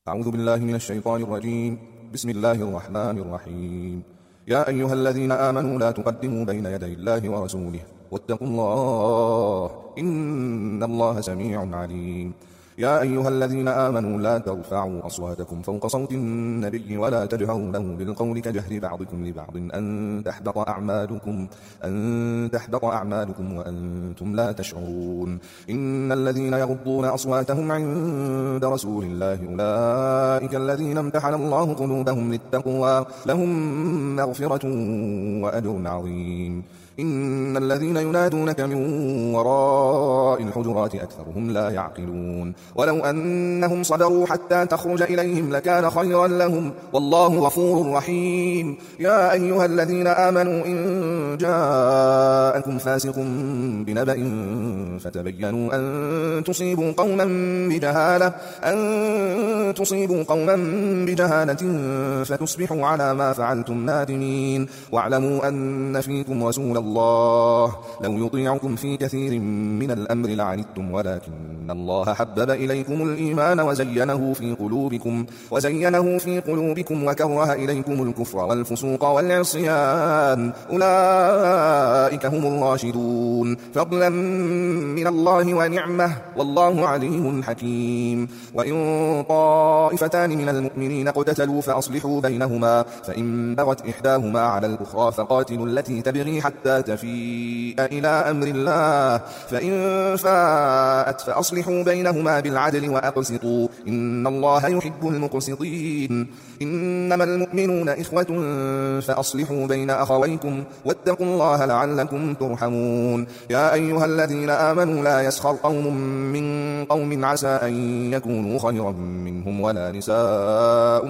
أعوذ بالله من الشيطان الرجيم. بسم الله الرحمن الرحيم. يا أيها الذين آمنوا لا تقدموا بين يدي الله ورسوله واتقوا الله إن الله سميع عليم. يا أيها الذين آمنوا لا ترفعوا أصواتكم فوق صوت النبي ولا تجهروا له بالقول كجهر بعضكم لبعض أن تحبط أعمالكم وأنتم لا تشعرون. إن الذين يغضون أصواتهم عند رسول الله أولئك الذين امتحن الله قلوبهم للتقوى لهم مغفرة وأجر عظيم. إن الذين ينادونك من وراء الحجرات أكثرهم لا يعقلون. ولو أنهم صبروا حتى تخرج إليهم لكان خيرا لهم والله غفور رحيم. يا أيها الذين آمنوا إن جاءكم فاسق بنبأ فتبينوا أن تصيبوا قوما بجهالة فتصبحوا على ما فعلتم نادمين. واعلموا أن فيكم رسول الله لو يطيعكم في كثير من الأمر لعنتم ولكن الله حبب إليكم الإيمان وزينه في قلوبكم وكره إليكم الكفر والفسوق والعصيان أولئك هم الراشدون فضلا من الله ونعمة والله عليم حكيم. وإن طائفتان من المؤمنين اقتتلوا فأصلحوا بينهما فإن بغت إحداهما على الأخرى فقاتلوا التي تبغي حتى تفيء إلى أمر الله فإن فاءت فأصلحوا بينهما بالعدل وأقسطوا إن الله يحب المقسطين. إنما المؤمنون إخوة فأصلحوا بين أخويكم واتقوا الله لعلكم ترحمون. يا أيها الذين آمنوا لا يسخر قوم من قوم عسى أن يكونوا خيرا منهم ولا نساء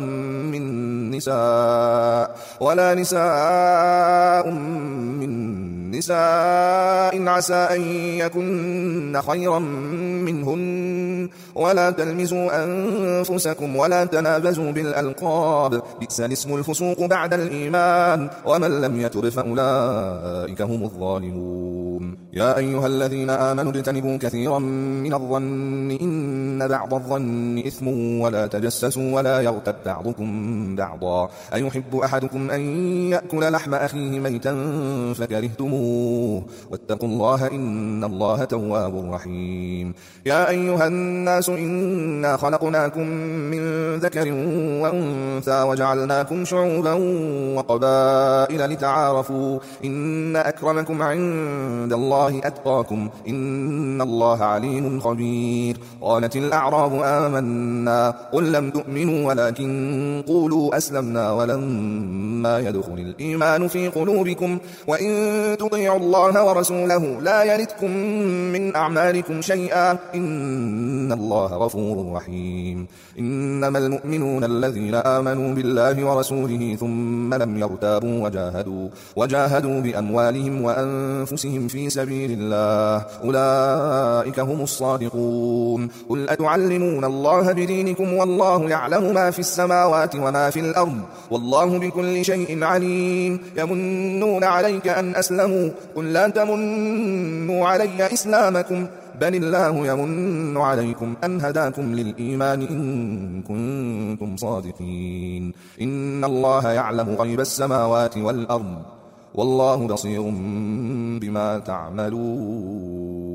من نساء عسى أن يكن خيرا منهن ولا تلمزوا أنفسكم ولا تنابزوا بالألقاب بئس الاسم الفسوق بعد الإيمان ومن لم يتب فأولئك هم الظالمون. يا أيها الذين آمنوا اجتنبوا كثيرا من الظن إن بعض الظن إثم ولا تجسسوا ولا يغتب بعضكم بعضا أيحب أحدكم أن يأكل لحم أخيه ميتا فكرهتموه واتقوا الله إن الله تواب رحيم. يا أيها الناس إنا خلقناكم من ذكر وأنثى وجعلناكم شعوبا وقبائل لتعارفوا إن أكرمكم عند الله أتقاكم إن الله عليم خبير. قالت الأعراب آمنا قل لم تؤمنوا ولكن قولوا أسلمنا ولما يدخل الإيمان في قلوبكم وإن تطيعوا الله ورسوله لا يلتكم من أعمالكم شيئا إن الله غفور رحيم. إنما المؤمنون الذين آمنوا بالله ورسوله ثم لم يرتابوا وجاهدوا بأموالهم وأنفسهم في سبيل الله أولئك هم الصادقون. قل أتعلمون الله بدينكم والله يعلم ما في السماوات وما في الأرض والله بكل شيء عليم. يمنون عليك أن أسلموا قل لا تمنوا علي إسلامكم بل الله يمن عليكم أن هداكم للإيمان إن كنتم صادقين. إن الله يعلم غيب السماوات والأرض والله بصير بما تعملون.